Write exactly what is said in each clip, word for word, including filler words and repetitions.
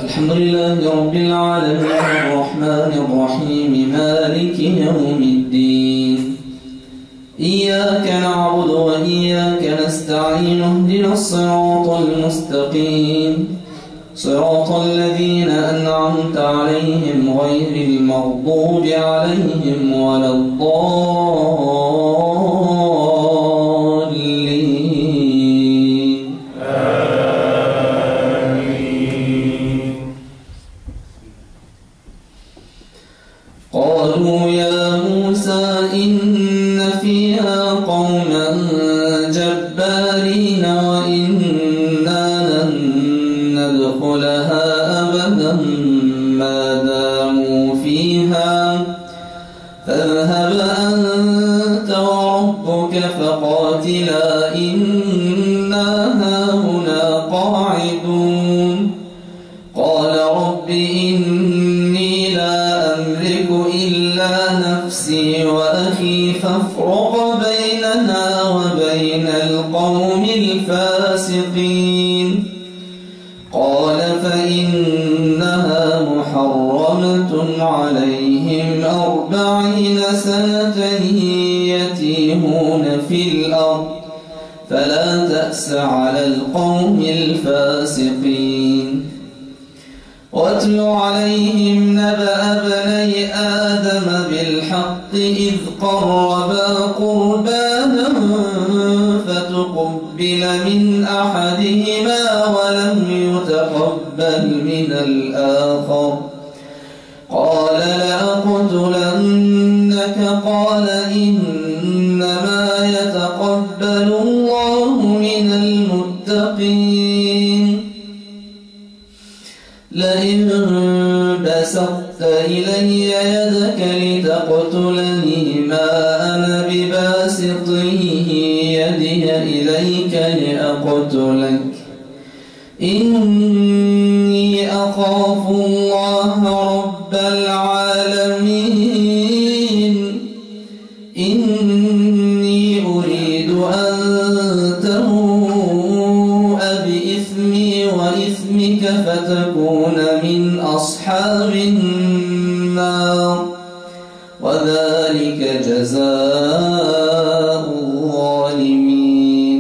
الحمد لله رب العالمين الرحمن الرحيم مالك يوم الدين إياك نعبد وإياك نستعين اهدنا الصراط المستقيم صراط الذين أنعمت عليهم غير المغضوب عليهم ولا الضالين آمين. قالوا يا موسى إن فيها قوما جبارين وإنا لن ندخلها أبدا ما داموا فيها فاذهب أنت وربك فقاتلا إنا هاهنا قاعدون. قال رب إني لا أملك إلا نفسي وأخي فافرق بيننا وبين القوم الفاسقين. قال فإنها محرمة عليهم أربعين سنة يتيهون في الأرض فلا تأس على القوم الفاسقين. واتل عليهم نبأ ابني آدم بالحق إذ قربا قربانا فتقبل من أحدهما ولم يتقبل من الآخر قال لأقتلنك قال إنما يتقبل الله من المتقين. لئن بسطت إلي يدك لتقتلني ما أنا بباسطه يدي إليك لأقتلك إني أخاف الله رب العالمين. إني أريد أن تبوء بإثمي وإثمك فتكون من أصحاب النار وذلك جزاء الظالمين.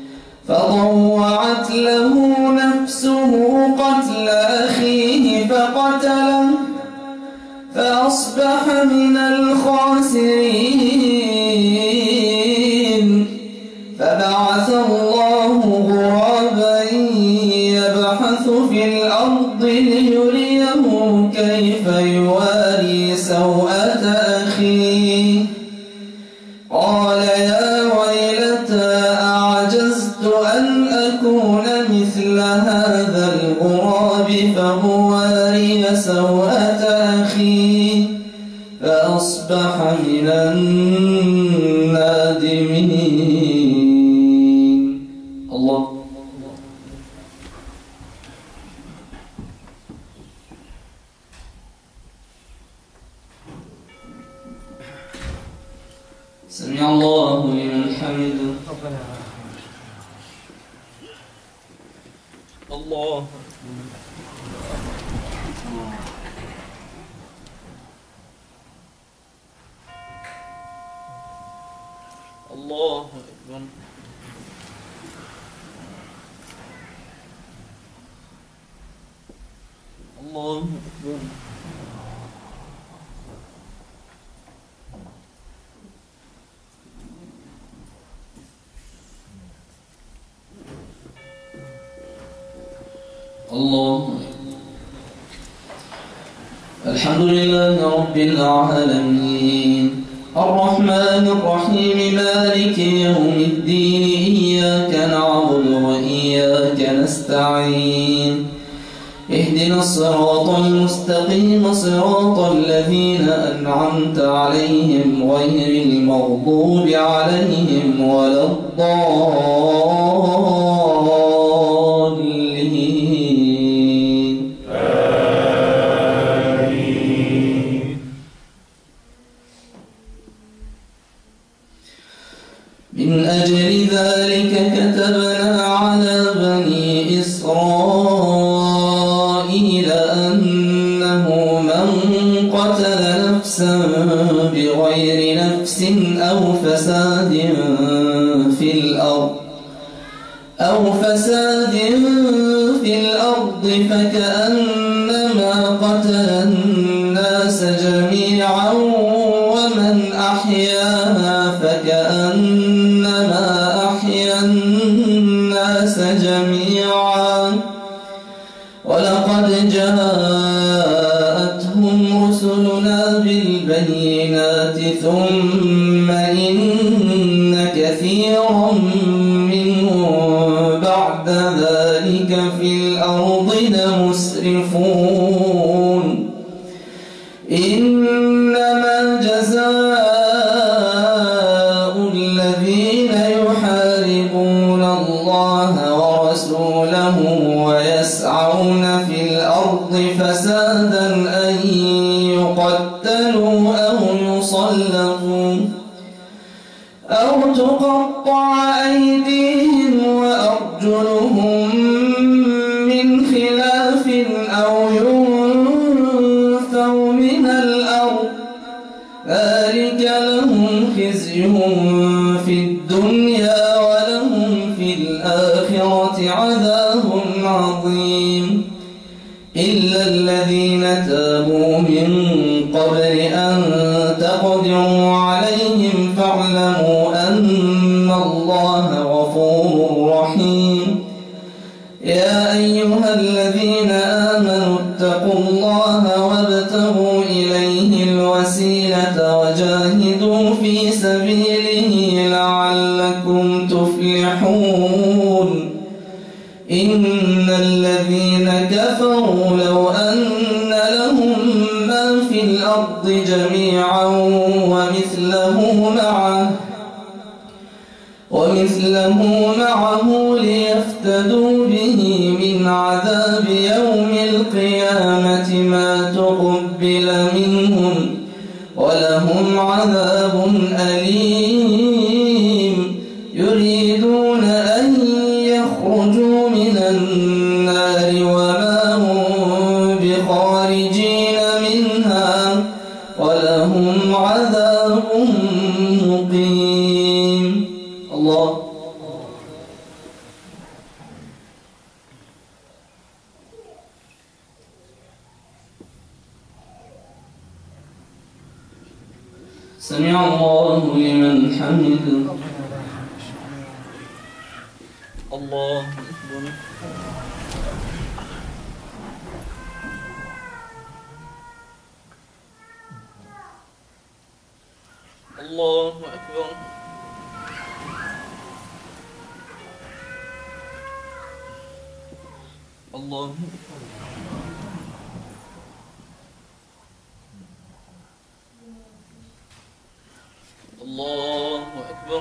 فطوعت له نفسه قتل أخيه فقتله فأصبح من الخاسرين. فبعث الله غرابا يبحث في الأرض ليريه كيف يواري سوءة أخيه. قال يا ويلتى أعجزت أن أكون مثل هذا الغراب فأواري سوءة أخيه فأصبح من النادمين. الله سمع الله لمن حمده. الله الله أكبر. الله أكبر. الله. الحمد لله رب العالمين الرحمن الرحيم مالك يوم الدين إياك نعبد وإياك نستعين اهدنا الصراط المستقيم صراط الذين أنعمت عليهم غير المغضوب عليهم ولا الضالين آمين. من أجل ذلك كتبنا على بني إسرائيل أو فساد في الأرض أو فساد في الأرض فكأنما قتل الناس جميعا ومن أحياها فكأنما أحيا الناس جميعا ولقد جاءتهم رسلنا بالبينات ثم إن كثيرا منهم بعد ذلك في الأرض لمسرفون إنما جزاء الذين يحاربون الله ورسوله ويسعون في الأرض فسادا أن يقتلوا أو يصلبوا أو تقطع أيديهم وأرجلهم من خلاف أو ينفوا من الأرض ذلك لهم خزي في الدنيا ولهم في الآخرة عذاب عظيم إلا الذين تابوا من قبل أن تقدروا عليهم فاعلموا أن الله غفور رحيم يا أيها الذين آمنوا اتقوا الله وابتغوا إليه الوسيلة وجاهدوا في سبيله لعلكم تفلحون إن الذين كفروا لو أن لهم ما في الأرض جميعا ومثله معه ومثله معه ليفتدوا به من عذاب يوم القيامة ما تقبل منهم ولهم عذاب أليم يريدون أن يخرجوا من النار وما هم بخارجين منها ولهم عذاب مقيم الله سمع الله لمن حمده الله أكبر الله أكبر الله الله أكبر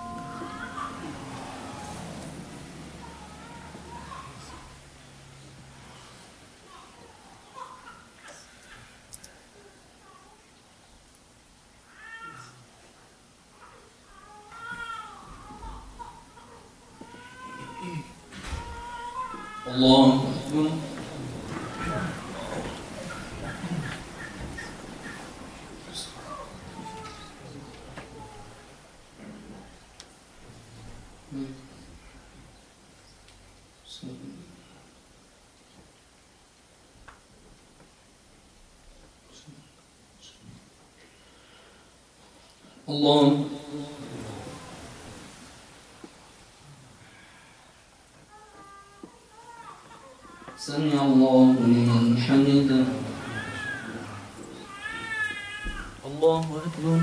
الله أكبر الله سمع الله لمن حمده الله أكبر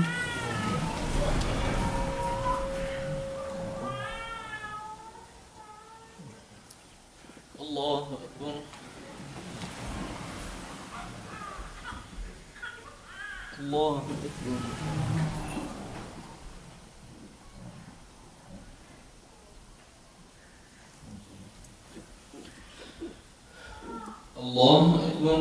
الله أكبر الله أكبر الله أكبر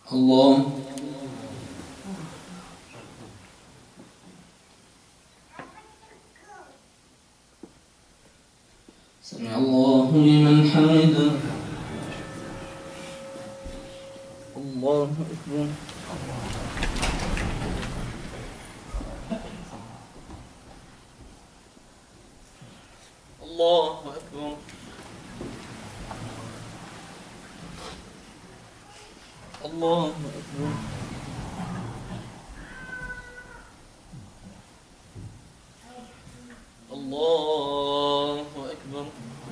الله سمع الله لمن حمده الله أكبر الله أكبر الله أكبر الله أكبر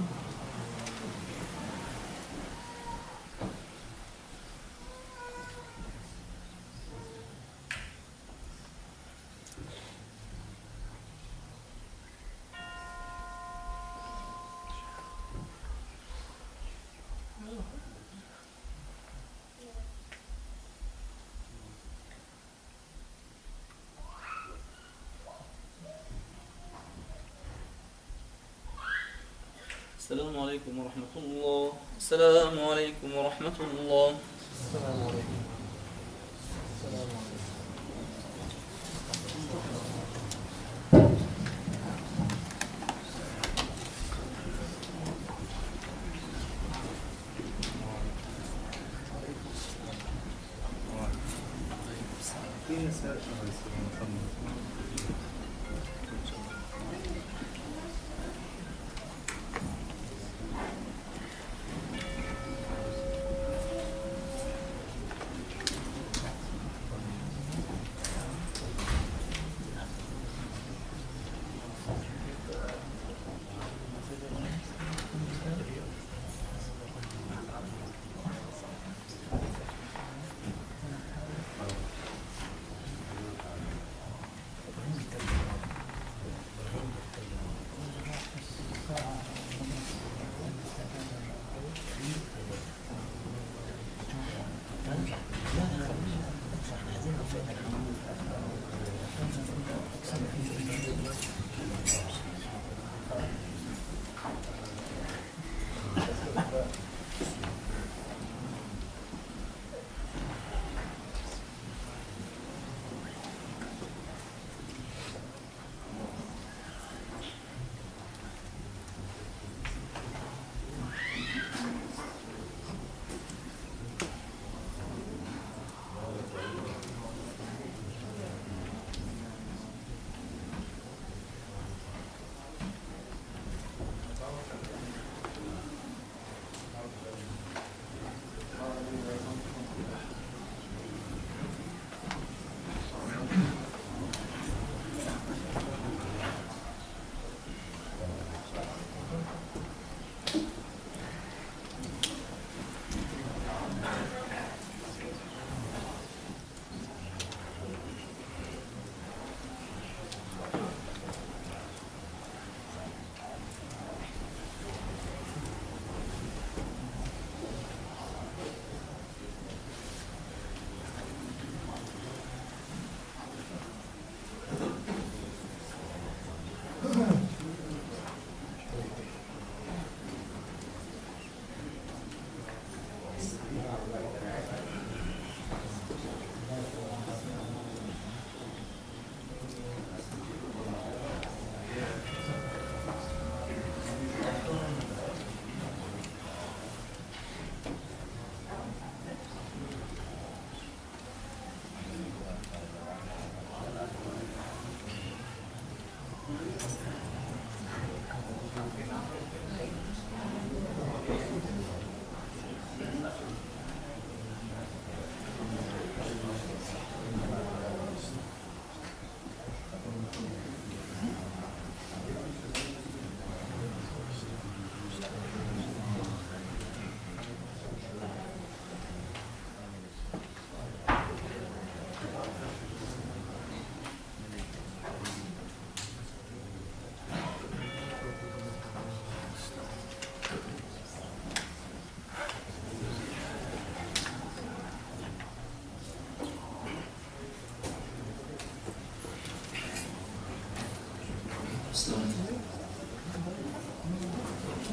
السلام عليكم ورحمة الله. السلام عليكم ورحمة الله. السلام عليكم. السلام عليكم.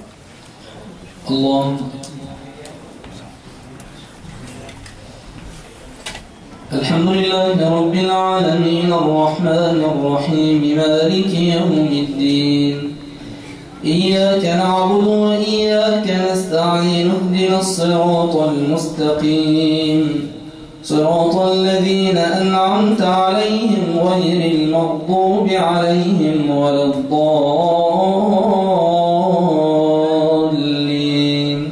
الله الحمد لله رب العالمين الرحمن الرحيم مالك يوم الدين إياك نعبد وإياك نستعين اهدنا الصراط المستقيم صراط الذين أنعمت عليهم غير المغضوب عليهم ولا الضالين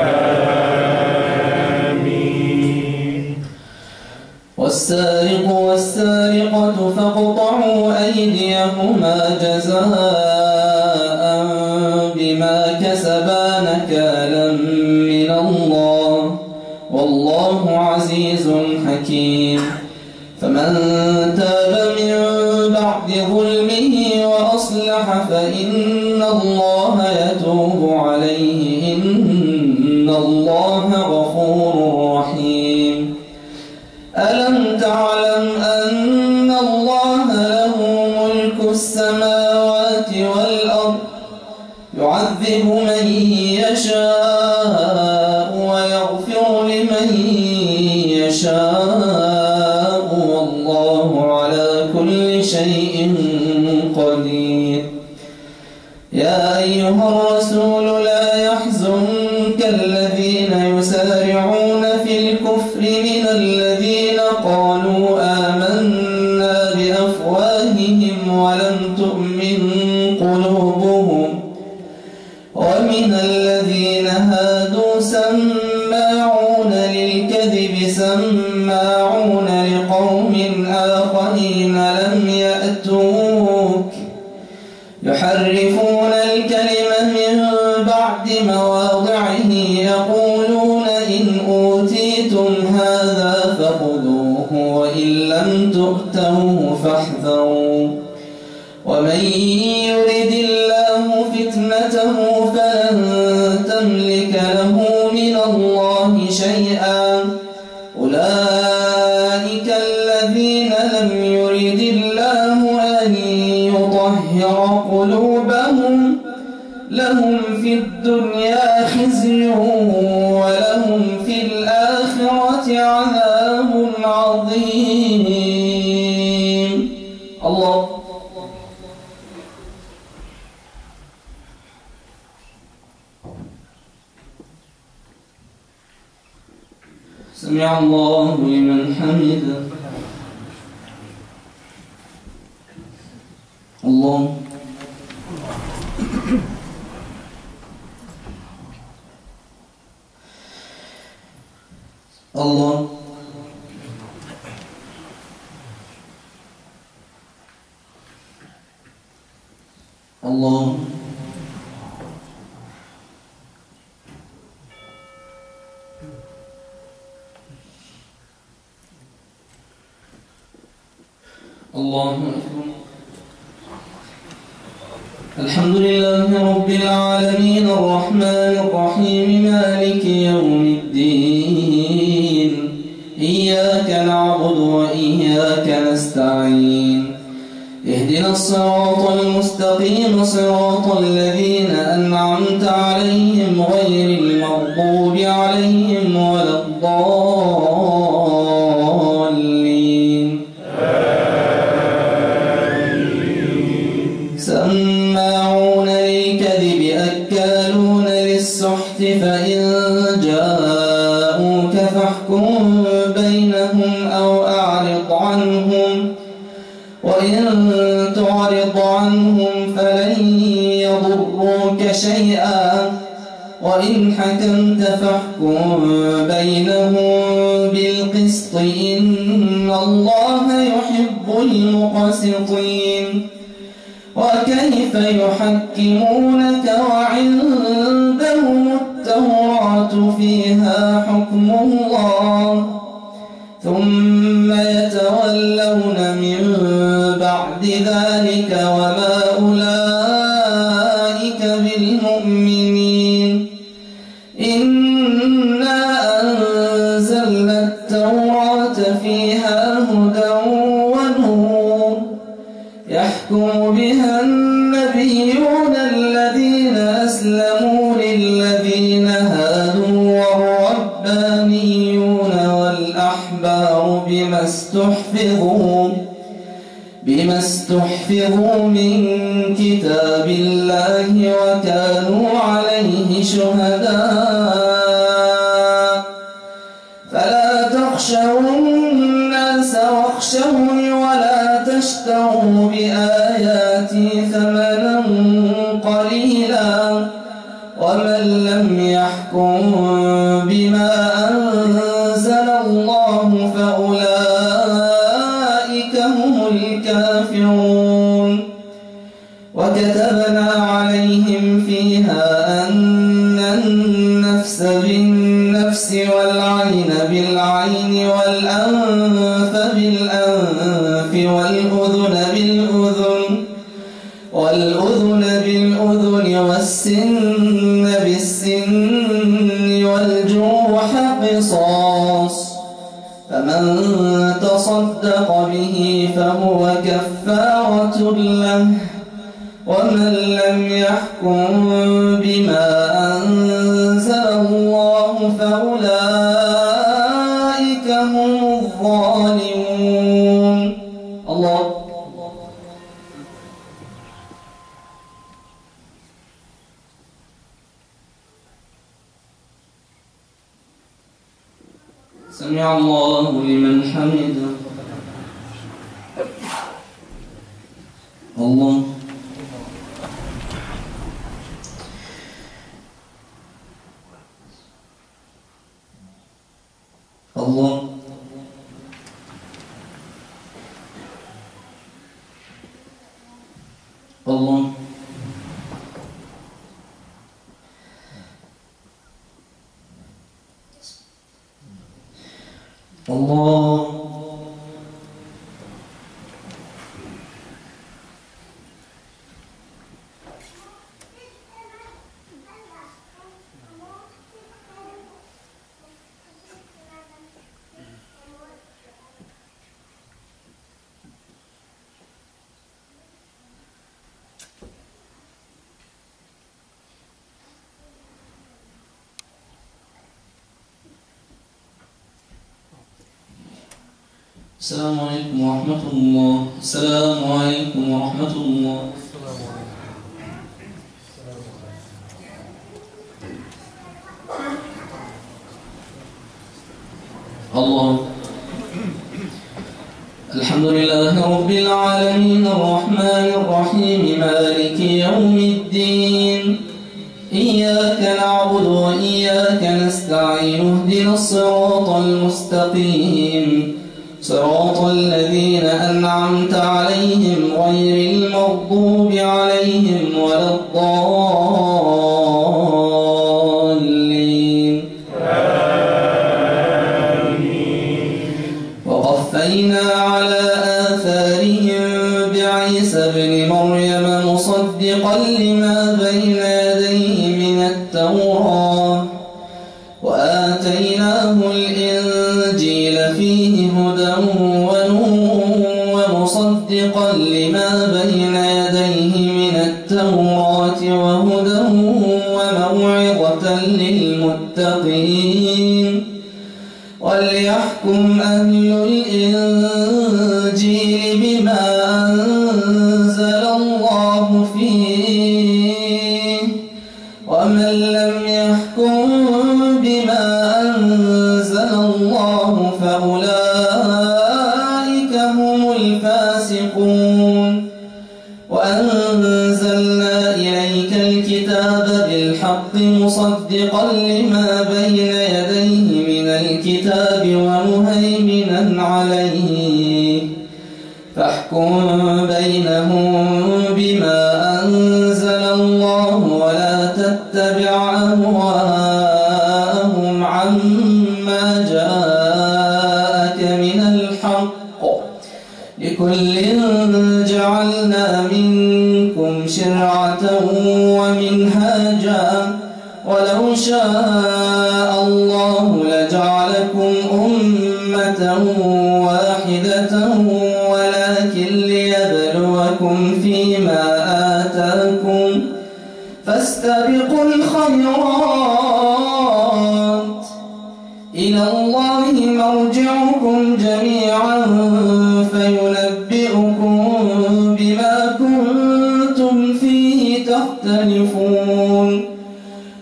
آمين. والسارق والسارقة فاقطعوا أيديهما جزاء بما كسبا نكالا من الله والله عزيز حكيم. فمن تاب من بعد ظلمه وأصلح فإن الله يتوب عليه إن الله غفور رحيم. ألم تعلم أن الله له ملك السماوات والأرض يعذب من يشاء ويغفر لمن يشاء والله على كل شيء قدير. يا أيها الرسول لا يحزنك الذين يسارعون في الكفر من الذين قالوا آمنا بأفواههم ولم تؤمن قلوبهم ومن الذين هادوا سماعون للكذب سماعون لقوم آخرين لم يأتوك يحرفون الكلم من بعد مواضعه يقولون إن أوتيتم هذا فخذوه وإن لم تؤتوه فاحذروا ومن يرد الله فتنته فلن تملك له من الله شيئا أولئك الذين لم يرد الله أن يطهر قلوبهم لهم في الدنيا خزي ولهم في الآخرة عذاب عظيم. الله سمع الله لمن حمده. الله الله الله الله أكبر. الحمد لله رب العالمين الرحمن الرحيم مالك يوم الدين إياك نعبد وإياك نستعين اهدنا الصراط المستقيم صراط الذين أنعمت عليهم غير المغضوب عليهم ولا الضالين سماعون للكذب أكالون للسحت فإن جاءوك فاحكم بينهم أو أعرض عنهم وإن تعرض عنهم فلن يضروك شيئا وإن حكمت فاحكم بينهم بالقسط إن الله يحب المقسطين. وكيف يحكمونك وعندهم التوراة فيها حكم الله ثم يتولون من بعد ذلك وما أولئك بالمؤمنين. إنا أنزلنا التوراة فيها هدى ونور يحكم بها النبيون الذين أسلموا للذين هادوا والربانيون والأحبار بما بما استحفظوا بما استحفظوا من كتاب الله وكانوا عليه شهداء فلا تخشوا الناس واخشوني ولا تشتروا بآياتي ثمنا قليلا ومن لم يحكم بما أنزل الله فأولئك هم الكافرون وكتبنا عليهم فيها أن النفس بالنفس والعين بالعين والأنف بالأنف والأذن بالأذن والأذن بالأذن والسن بالسن والجروح قصاص فمن تصدق به فهو كفارة له ومن لم يحكم بما أنزل الله فأولئك هم الظالمون. الله سمع الله لمن حمده. الله الله الله الله السلام عليكم ورحمة الله. السلام عليكم ورحمة الله. الله الحمد لله رب العالمين الرحمن الرحيم مالك يوم الدين إياك نعبد وإياك نستعين اهدنا الصراط المستقيم صراط الذين أنعمت عليهم غير المغضوب عليهم ولا الضالين آمين. وقفينا على آثارهم بعيسى ابن مريم مصدقا لما بين يديه من التوراة وآتيناه الإنجيل فيه هدى ونور ومصدقا لما بين يديه من التوراة وهدى وموعظة للمتقين وليحكم أهل الإنجيل بما أنزل الله فيه ومن لم يحكم بما أنزل الله فأولئك هم الفاسقون وأنزلنا إليك الكتاب بالحق مصدقا لما بين يديه من الكتاب ومهيمنا عليه فاحكم بينهم بما أنزل الله ولا تتبع أهواءهم عما جاءك من الحق لكل جعلنا منكم شرعة ومنهاجا ولو شاء الله لجعلكم أمة واحدة ولكن ليبلوكم فيما آتاكم فاستبقوا الخيرات إلى الله مرجعكم جميعا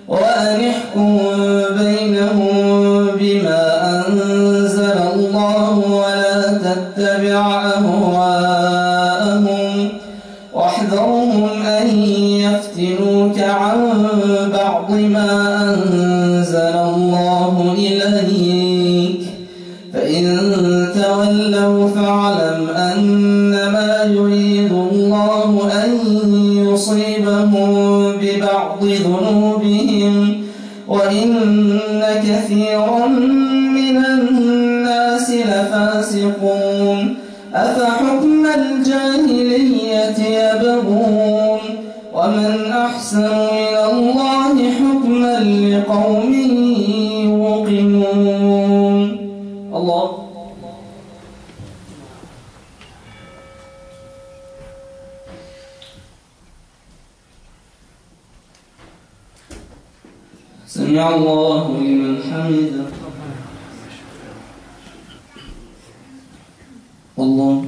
وأن احكم بينهم بما أنزل الله ولا تتبع أهواءهم واحذرهم أن يفتنوك عن بعض ما أنزل الله إليك فإن تولوا فاعلم أنما يريد الله أن يصيبهم ببعض ذنوبهم وإن كثيرا من الناس لفاسقون أفحكم الجاهلية يبغون ومن أحسن من الله حكما لقوم يوقنون. الله سمع الله لمن حمده. الله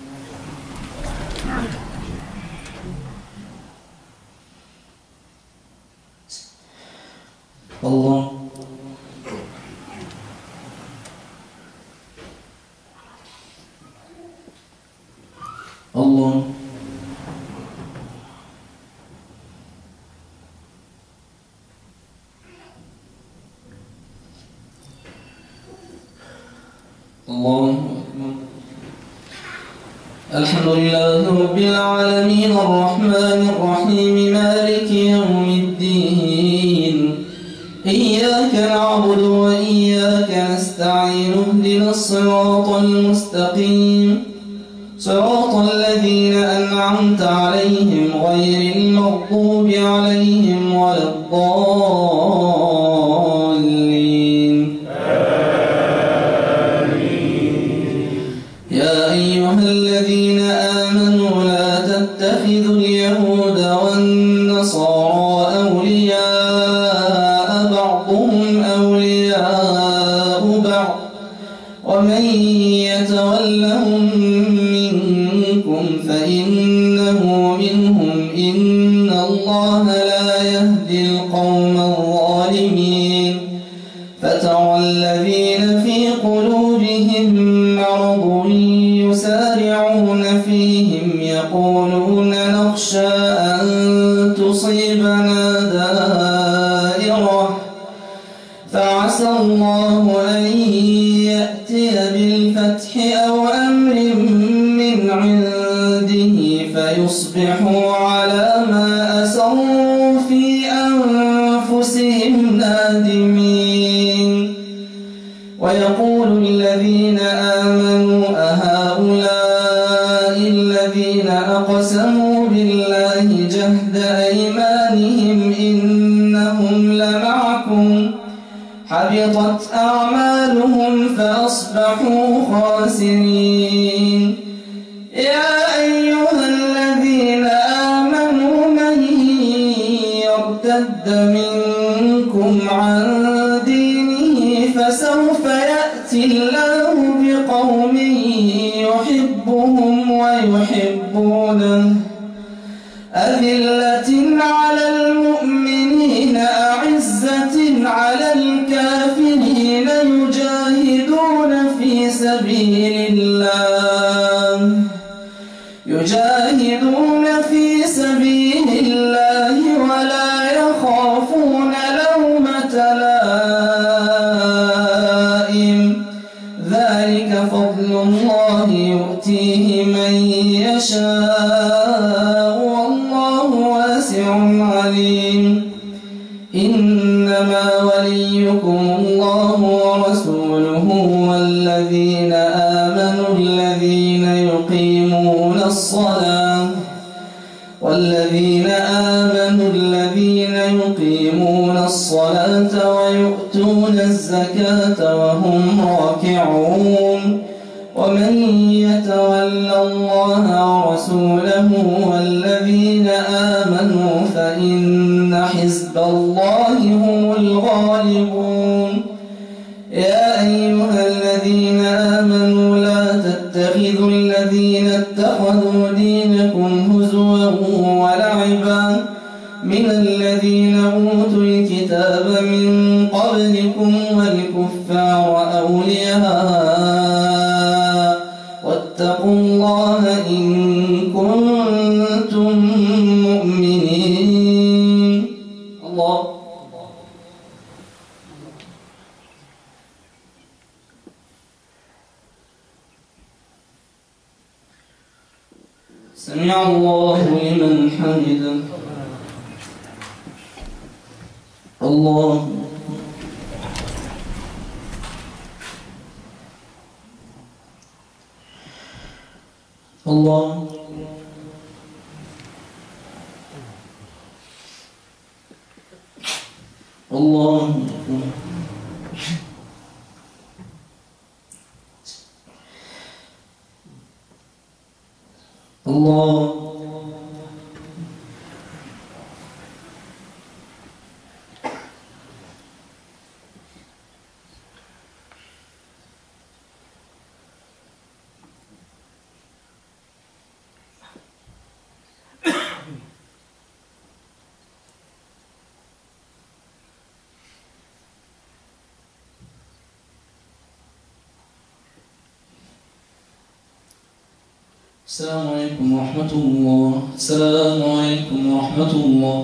الله الله الله أكبر. الحمد لله رب العالمين الرحمن الرحيم مالك يوم الدين إياك نعبد وإياك نستعين اهدنا الصراط المستقيم صراط الذين أنعمت عليهم غير المغضوب عليهم ولا الضالين. يا أيها الذين آمنوا لا تتخذوا اليهود والنصارى أولياء بعضهم أولياء بعض ومن يتولهم منكم فإنه منهم إن الله لا يهدي القوم الظالمين. فترى الذين في قلوبهم مرض يسارعون فيهم يقولون نخشى أن تصيبنا دائرة فعسى الله أن يأتي بالفتح أو أمر من عنده فيصبحوا على ما أسروا في أنفسهم نادمين. ويقول الذين آمنوا أهؤلاء الذين أقسموا بالله جهد أيمانهم إنهم لمعكم حبطت أعمالهم فأصبحوا خاسرين. يا أيها الذين آمنوا من يرتد منكم عن دينه فسوف يأتي الله بقوم يحبهم ويحبونه أذلة على المؤمنين أعزة على الكافرين يجاهدون في سبيل الله يجاهدون في سبيل الله ولا يخافون لومة لائم ذلك فضل الله يؤتيه من يشاء والله واسع عليم. إنما وليكم الله ورسوله والذين آمنوا الذين يقيمون الصلاة والذين آمنوا الذين يقيمون الصلاة ويؤتون الزكاة وهم راكعون. ومن يتولى الله ورسوله والذين آمنوا فإن حزب الله هم الغالبون. يا أيها الذين آمنوا لا تتخذوا الذين اتخذوا دينكم هزوا ولعبا من الذين أوتوا الكتاب من قبلكم والكفار أولياء واتقوا الله إن كنتم مؤمنين. الله سمع الله لمن حمده. الله الله الله الله السلام عليكم ورحمة الله. السلام عليكم ورحمة الله.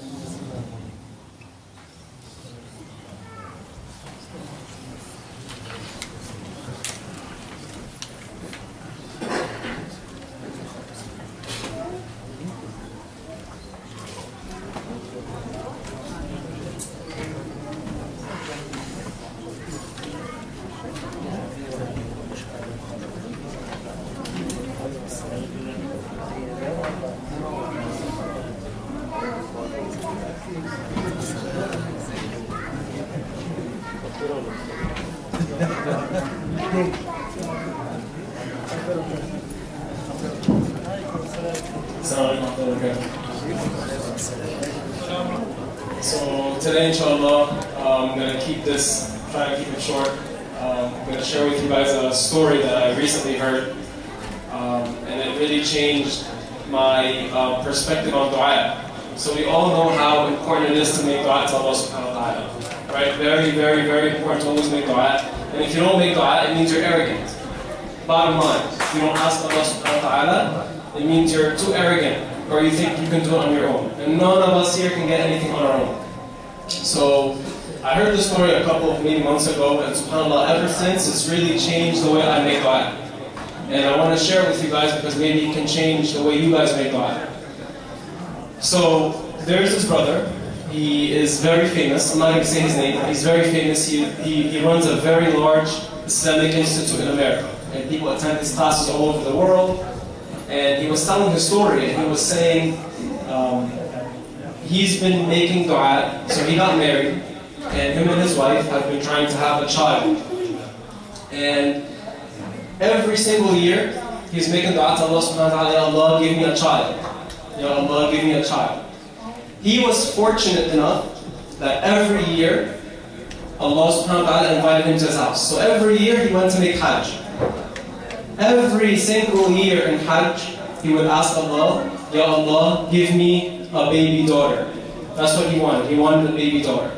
So today, inshallah, um, I'm going to keep this, try to keep it short. Um, I'm going to share with you guys a story that I recently heard, um, and it really changed my uh, perspective on dua. So we all know how important it is to make dua to Allah subhanahu wa ta'ala. Right? Very, very, very important to always make dua. And if you don't make dua, it means you're arrogant. Bottom line, if you don't ask Allah subhanahu wa ta'ala, it means you're too arrogant, or you think you can do it on your own. And none of us here can get anything on our own. So, I heard this story a couple of maybe months ago, and subhanAllah, ever since, it's really changed the way I make dua. And I want to share it with you guys because maybe it can change the way you guys make dua. So, there's this brother. He is very famous. I'm not going to say his name, but he's very famous. He, he, he runs a very large Islamic institute in America. And people attend his classes all over the world. And he was telling his story, and he was saying um, he's been making dua. So he got married, and him and his wife have been trying to have a child. And every single year, he's making dua to Allah subhanahu wa ta'ala, Ya Allah, give me a child. Ya Allah, give me a child. He was fortunate enough that every year, Allah subhanahu wa ta'ala invited him to his house. So every year, he went to make Hajj. Every single year in Hajj, he would ask Allah, Ya Allah, give me a baby daughter. That's what he wanted. He wanted a baby daughter.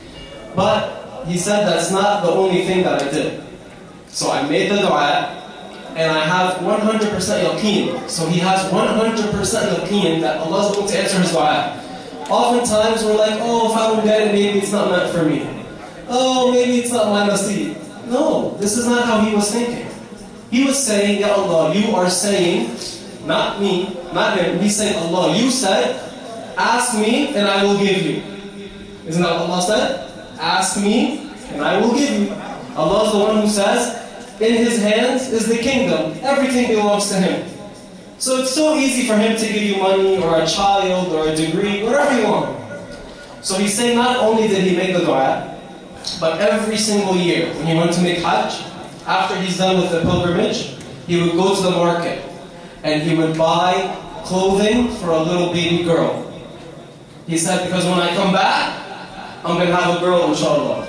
But he said that's not the only thing that I did. So I made the dua, and I have one hundred percent yaqeen. So he has one hundred percent yaqeen that Allah is going to answer his dua. Oftentimes we're like, oh, if I don't get it, maybe it's not meant for me. Oh, maybe it's not my nasib. No, this is not how he was thinking. He was saying, Ya Allah, you are saying, not me, not him, he's saying, Allah, you said, ask me and I will give you. Isn't that what Allah said? Ask me and I will give you. Allah is the one who says, in his hands is the kingdom. Everything belongs to him. So it's so easy for him to give you money or a child or a degree, whatever you want. So he's saying not only did he make the dua, but every single year when he went to make Hajj, after he's done with the pilgrimage, he would go to the market and he would buy clothing for a little baby girl. He said, because when I come back, I'm going to have a girl, inshallah.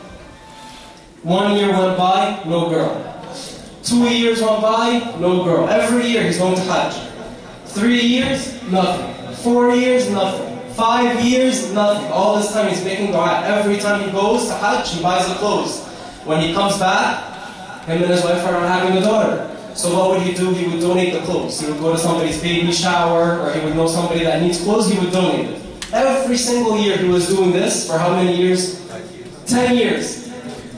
One year went by, no girl. Two years went by, no girl. Every year he's going to Hajj. Three years, nothing. Four years, nothing. Five years, nothing. All this time he's making dua. Every time he goes to Hajj, he buys the clothes. When he comes back, him and his wife are not having a daughter. So what would he do? He would donate the clothes. He would go to somebody's baby shower, or he would know somebody that needs clothes, he would donate it. Every single year he was doing this. For how many years? Ten years.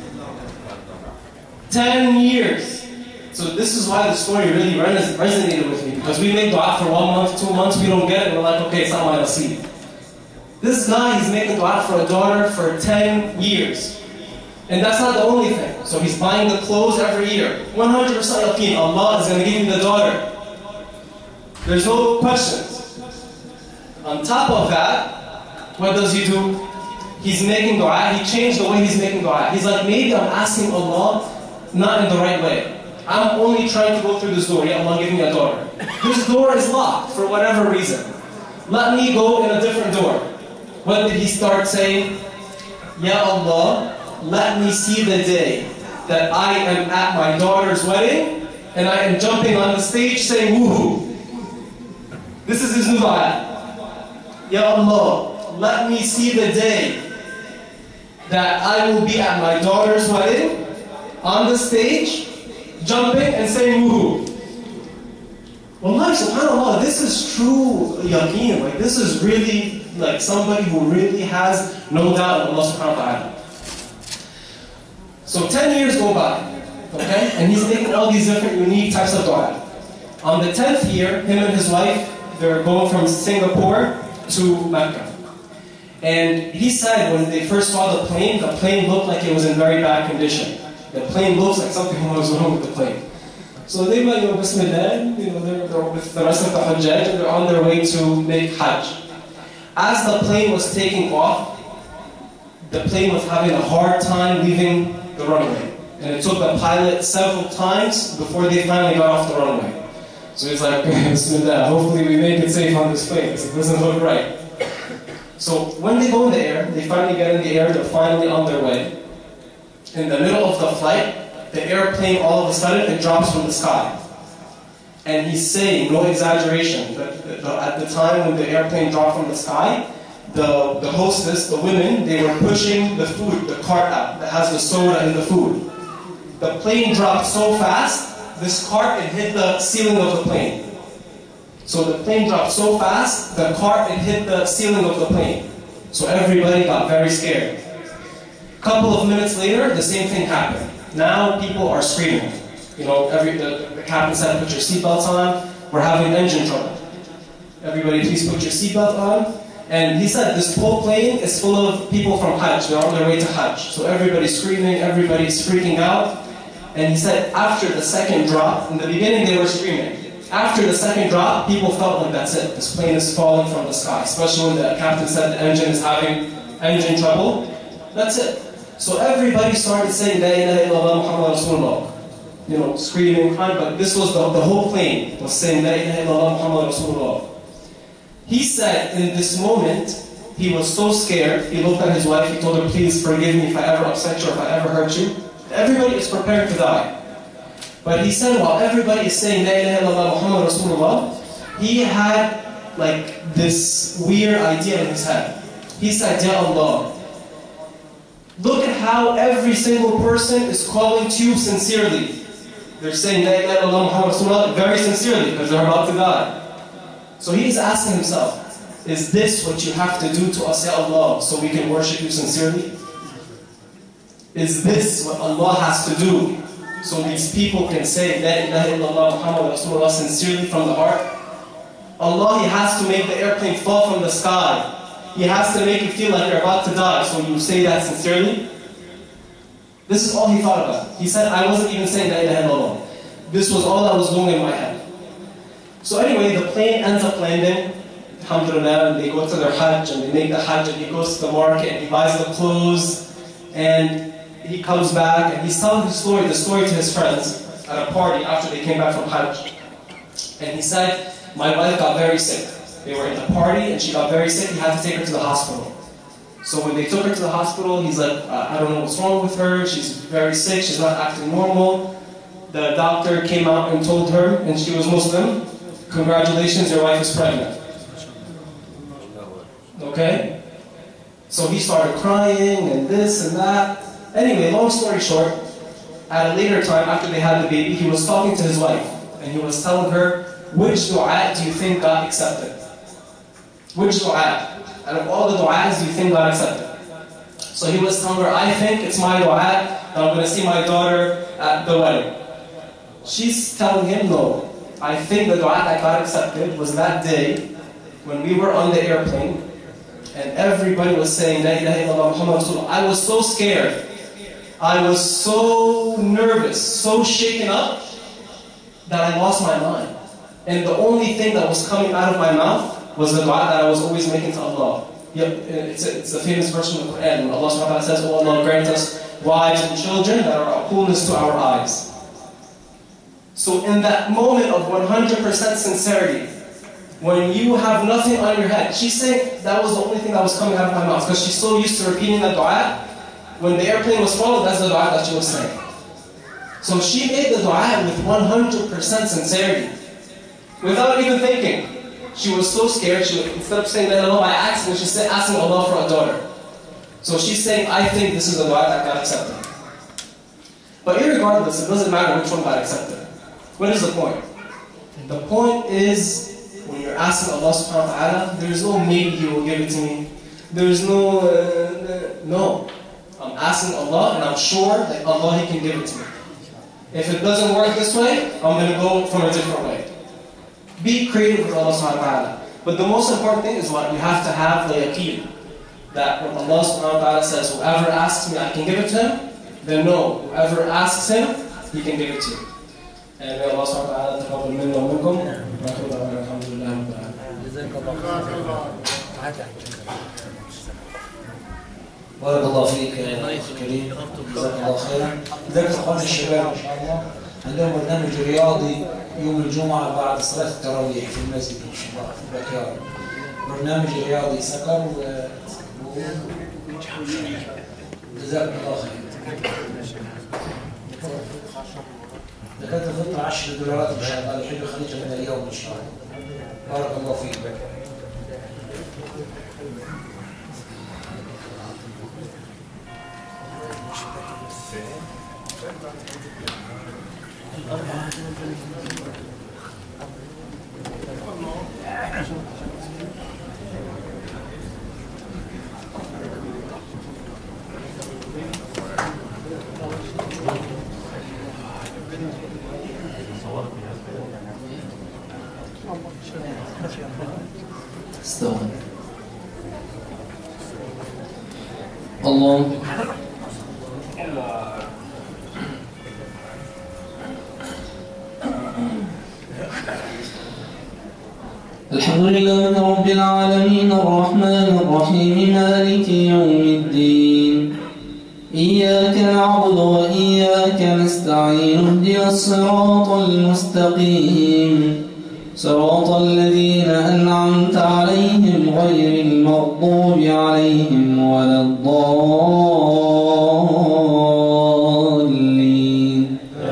Ten years. So this is why the story really res resonated with me. Because we make dua for one month, two months, we don't get it, we're like, okay, it's not my nasib. This guy, he's making dua for a daughter for ten years. And that's not the only thing. So he's buying the clothes every year. one hundred percent yaqeen, Allah is going to give him the daughter. There's no questions. On top of that, what does he do? He's making dua. He changed the way he's making dua. He's like, maybe I'm asking Allah not in the right way. I'm only trying to go through this door. Ya Allah, give me a daughter. This door is locked for whatever reason. Let me go in a different door. What did he start saying? Ya Allah, let me see the day that I am at my daughter's wedding and I am jumping on the stage saying woohoo. This is his new dua. Ya Allah, let me see the day that I will be at my daughter's wedding on the stage jumping and saying woohoo. Wallahi, subhanAllah, this is true yaqeen. Like, this is really like somebody who really has no doubt in Allah subhanahu wa ta'ala. So ten years go by, okay? And he's making all these different unique types of dua. On the tenth year, him and his wife, they're going from Singapore to Mecca. And he said when they first saw the plane, the plane looked like it was in very bad condition. The plane looks like something was wrong with the plane. So they went, you know, Bismillah, you know, they're, they're with the rest of the Hajjaj, and they're on their way to make Hajj. As the plane was taking off, the plane was having a hard time leaving the runway. And it took the pilot several times before they finally got off the runway. So he's like, Bismillah, hopefully we make it safe on this plane, because it doesn't look right. So when they go in the air, they finally get in the air, they're finally on their way. In the middle of the flight, the airplane all of a sudden, it drops from the sky. And he's saying, no exaggeration, that at the time when the airplane dropped from the sky, the, the hostess, the women, they were pushing the food, the cart out that has the soda and the food. The plane dropped so fast, this cart, it hit the ceiling of the plane. So the plane dropped so fast, the cart, it hit the ceiling of the plane. So everybody got very scared. A couple of minutes later, the same thing happened. Now people are screaming. You know, every, the, the captain said, put your seatbelts on. We're having engine trouble. Everybody please put your seatbelt on. And he said, this whole plane is full of people from Hajj. They're on their way to Hajj. So everybody's screaming, everybody's freaking out. And he said, after the second drop, in the beginning they were screaming. After the second drop, people felt like that's it. This plane is falling from the sky. Especially when the captain said the engine is having engine trouble. That's it. So everybody started saying, La ilaha illallah Muhammad Rasulullah. You know, screaming, crying, but this was the, the whole plane was saying, La ilaha illallah Muhammad Rasulullah. He said in this moment, he was so scared, he looked at his wife, he told her, please forgive me if I ever upset you or if I ever hurt you. Everybody is preparing to die. But he said, while everybody is saying, La ilaha illallah Muhammad Rasulullah, he had like this weird idea in his head. He said, Ya Allah, look at how every single person is calling to you sincerely. They're saying, La ilaha illallah Muhammad Rasulullah very sincerely because they're about to die. So he's asking himself, is this what you have to do to us, Ya Allah, so we can worship you sincerely? Is this what Allah has to do so these people can say, La ilaha illallah Muhammad Rasulullah sincerely from the heart? Allah, He has to make the airplane fall from the sky. He has to make you feel like you're about to die, so you say that sincerely? This is all he thought about. He said, I wasn't even saying La ilaha illallah. This was all that was going in my head. So anyway, the plane ends up landing, alhamdulillah, and they go to their Hajj, and they make the Hajj, and he goes to the market, and he buys the clothes, and he comes back, and he's telling his story, the story to his friends at a party after they came back from Hajj. And he said, my wife got very sick. They were at the party, and she got very sick, he had to take her to the hospital. So when they took her to the hospital, he's like, uh, I don't know what's wrong with her, she's very sick, she's not acting normal. The doctor came out and told her, and she was Muslim, congratulations, your wife is pregnant. Okay? Okay? So he started crying and this and that. Anyway, long story short, at a later time after they had the baby, he was talking to his wife and he was telling her, which dua do you think God accepted? Which dua? Out of all the du'as, do you think God accepted? So he was telling her, I think it's my dua that I'm going to see my daughter at the wedding. She's telling him, no. I think the dua that God accepted was that day when we were on the airplane and everybody was saying, La ilaha illallah Muhammad Rasulullah. I was so scared. I was so nervous, so shaken up that I lost my mind. And the only thing that was coming out of my mouth was the dua that I was always making to Allah. Yep, it's a, it's a famous verse from the Quran when Allah subhanahu wa ta'ala says, Oh Allah, grant us wives and children that are a coolness to our eyes. So in that moment of one hundred percent sincerity, when you have nothing on your head, she's saying that was the only thing that was coming out of my mouth because she's so used to repeating that dua. When the airplane was swallowed, that's the dua that she was saying. So she made the dua with one hundred percent sincerity, without even thinking. She was so scared, she would, instead of saying La ilaha illallah by accident, she's asking Allah for a daughter. So she's saying, I think this is the dua that God accepted. But irregardless, it doesn't matter which one God accepted. What is the point? The point is, when you're asking Allah subhanahu wa ta'ala, there's no maybe He will give it to me. There's no, uh, no. I'm asking Allah and I'm sure that Allah He can give it to me. If it doesn't work this way, I'm going to go from a different way. Be creative with Allah subhanahu wa ta'ala. But the most important thing is what? You have to have the yaqeen. That when Allah subhanahu wa ta'ala says, whoever asks me, I can give it to him, then no. Whoever asks him, He can give it to you. And may Allah subhanahu wa ta'ala taqabbal minna wa minkum. Alhamdulillah rabbil alamin. بارك الله فيك يا أخي الكريم، جزاك الله خيرا. لذلك أخواننا الشباب إن شاء الله عندهم برنامج رياضي يوم الجمعة بعد صلاة التراويح في المسجد إن شاء الله في البكار. برنامج رياضي سكر و جزاك الله خير. زكاة الفطر عشر دولارات إن شاء الله يحل خليجة من اليوم إن شاء الله. بارك الله فيك. استوى الله الحمد لله رب العالمين الرحمن الرحيم مالك يوم الدين إياك نعبد وإياك نستعين اهدنا الصراط المستقيم صراط الذين أنعمت عليهم غير المغضوب عليهم ولا الضالين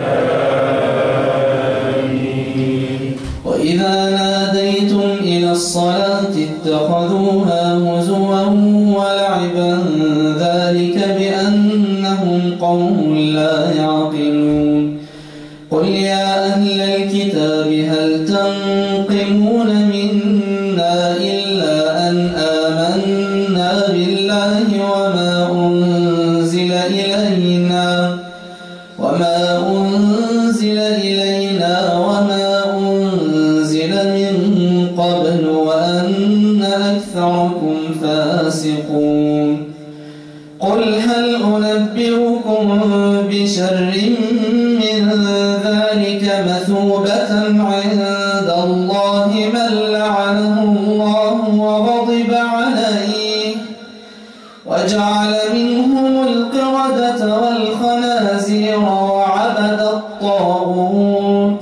آمين. وإذا ناديتم إلى الصلاة اتخذوها هزوا ولعبا ذلك بأنهم قوم لا يعقلون قل يا أهل الكتاب هل تنقمون منا إلا أن آمنا بالله وما أنزل إلينا وما أنزل إلينا وما أنزل من قبل وأن أكثركم فاسقون قل هل أنبئكم بشر من ذلك مثوبة عند الله من لعنه الله وغضب عليه وجعل منهم القردة والخنازير وعبد الطاغوت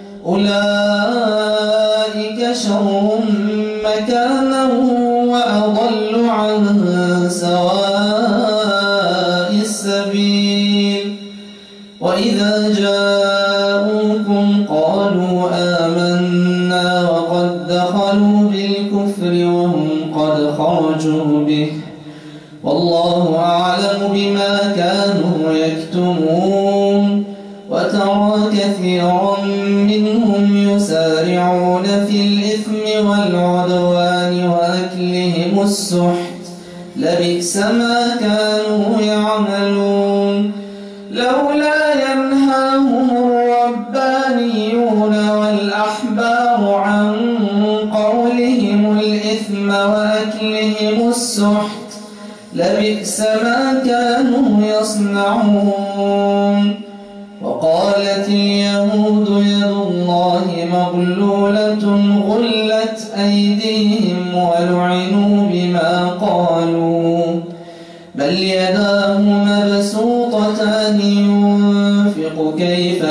أولئك شر مكانا وأضل عن سواء السبيل وإذا جاءوكم قالوا آمنا وقد دخلوا بالكفر وهم قد خرجوا والله أعلم بما كانوا يكتمون وترى كثيرا منهم يسارعون في الإثم والعدوان وأكلهم السحت لبئس ما كانوا يعملون لولا ينهاهم الربانيون والأحبار عن قولهم الإثم وأكلهم السحت لبئس ما كانوا يصنعون وقالت اليهود يد الله مغلولة غلت أيديهم ولعنوا بما قالوا بل يداه مبسوطتان ينفق كيف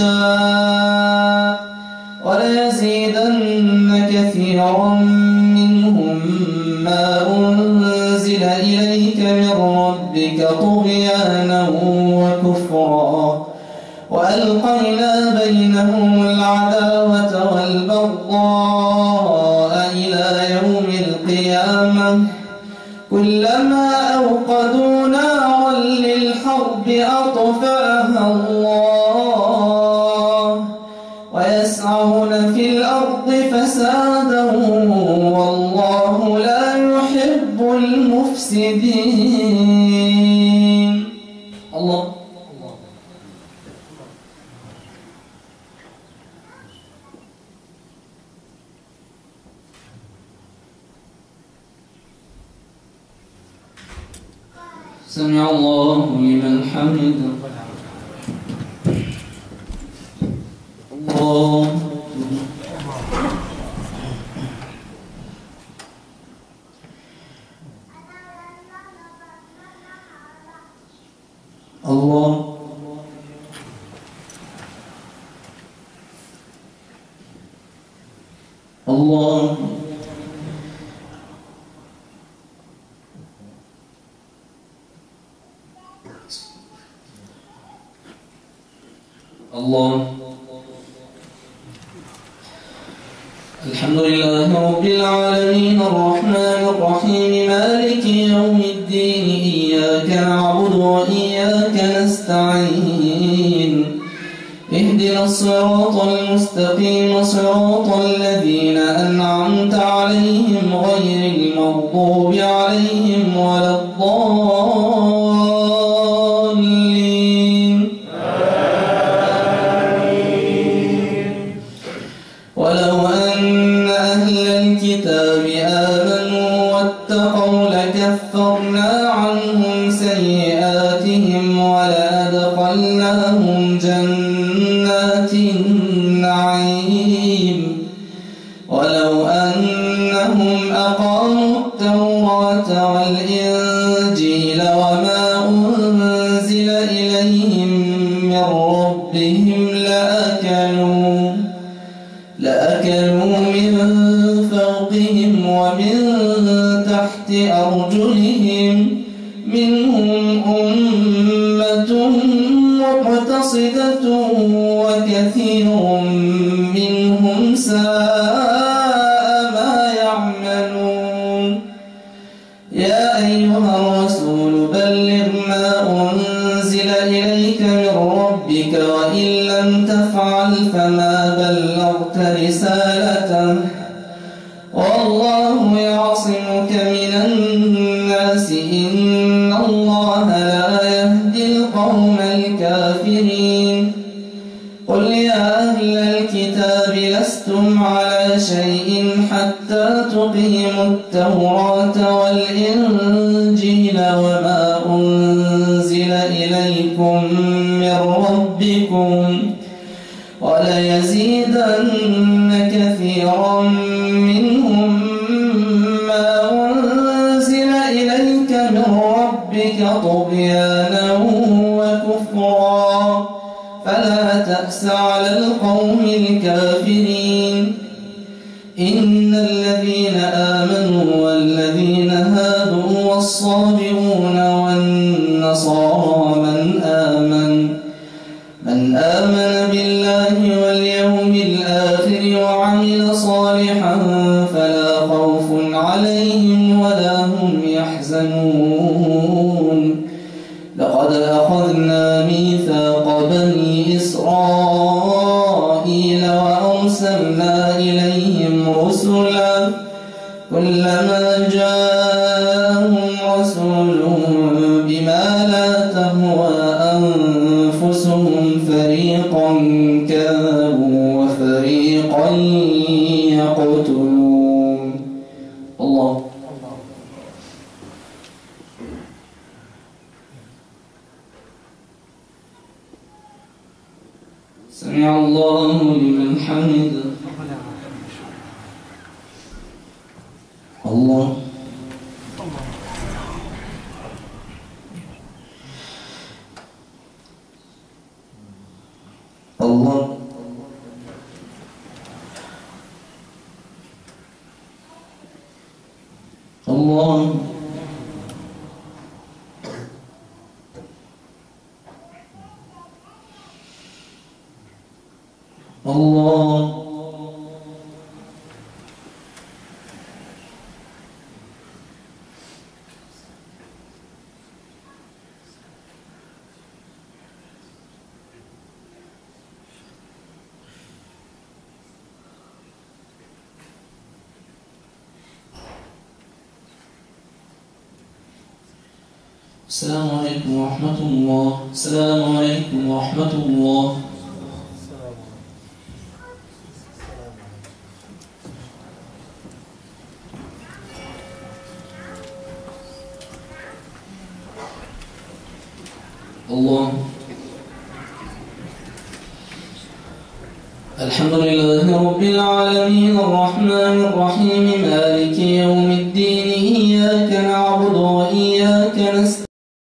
يشاء وليزيدن كثيرا منهم ما أنزل إليك من ربك طغيانا وكفرا وألقينا بينهم العداوة والبغضاء إلى يوم القيامة كلما أوقدوا نارا للحرب أطفأها الله ويسعون في الأرض فسادا والله لا يحب المفسدين. الله سمع الله لمن حمده. الله الله الله الله الحمد لله رب العالمين الرحمن الرحيم مالك يوم الدين إياك نعبد وإياك نستعين اهدنا الصراط المستقيم صراط الذين أنعمت عليهم غير المغضوب عليهم ولا الضالين ولو أن أهل الكتاب آمنوا واتقوا لكفرنا عنهم سيئاتهم ولأدخلناهم جنات النعيم ولو أنهم أقاموا التوراة والإنجيل وما أنزل إليهم من ربهم لأكلوا لأكلوا من فوقهم ومن تحت أرجلهم منهم أمة مقتصدة وكثير منهم ساء ما يعملون يا أيها الرسول بلغ ما أنزل إليك من ربك وإن لم تفعل فما بلغت رسالته والله يعصمك من الناس إن الله لا يهدي القوم الكافرين قل يا أهل الكتاب لستم على شيء حتى تقيموا التوراة والإنجيل وما أنزل إليكم من ربكم وليزيدن كثيرا منهم ما أنزل إليك من ربك طغيانا وكفرا فلا تأس على القوم الكافرين إن الذين آمنوا والذين هادوا والصابئون والنصارى من آمن من آمن بالله واليوم الآخر وعمل صالحا فلا خوف عليهم ولا هم يحزنون ولقد أخذنا ميثاق بني إسرائيل وأرسلنا إليهم رسلا كلما جاءهم رسول بما لا تهوى أنفسهم فريقا كذبوا وفريقا يقتلون. الله. سمع الله لمن حمده. الله. الله. الله. الله. السلام عليكم ورحمة الله. السلام عليكم ورحمة الله. الله. الحمد لله رب العالمين الرحمن الرحيم مالك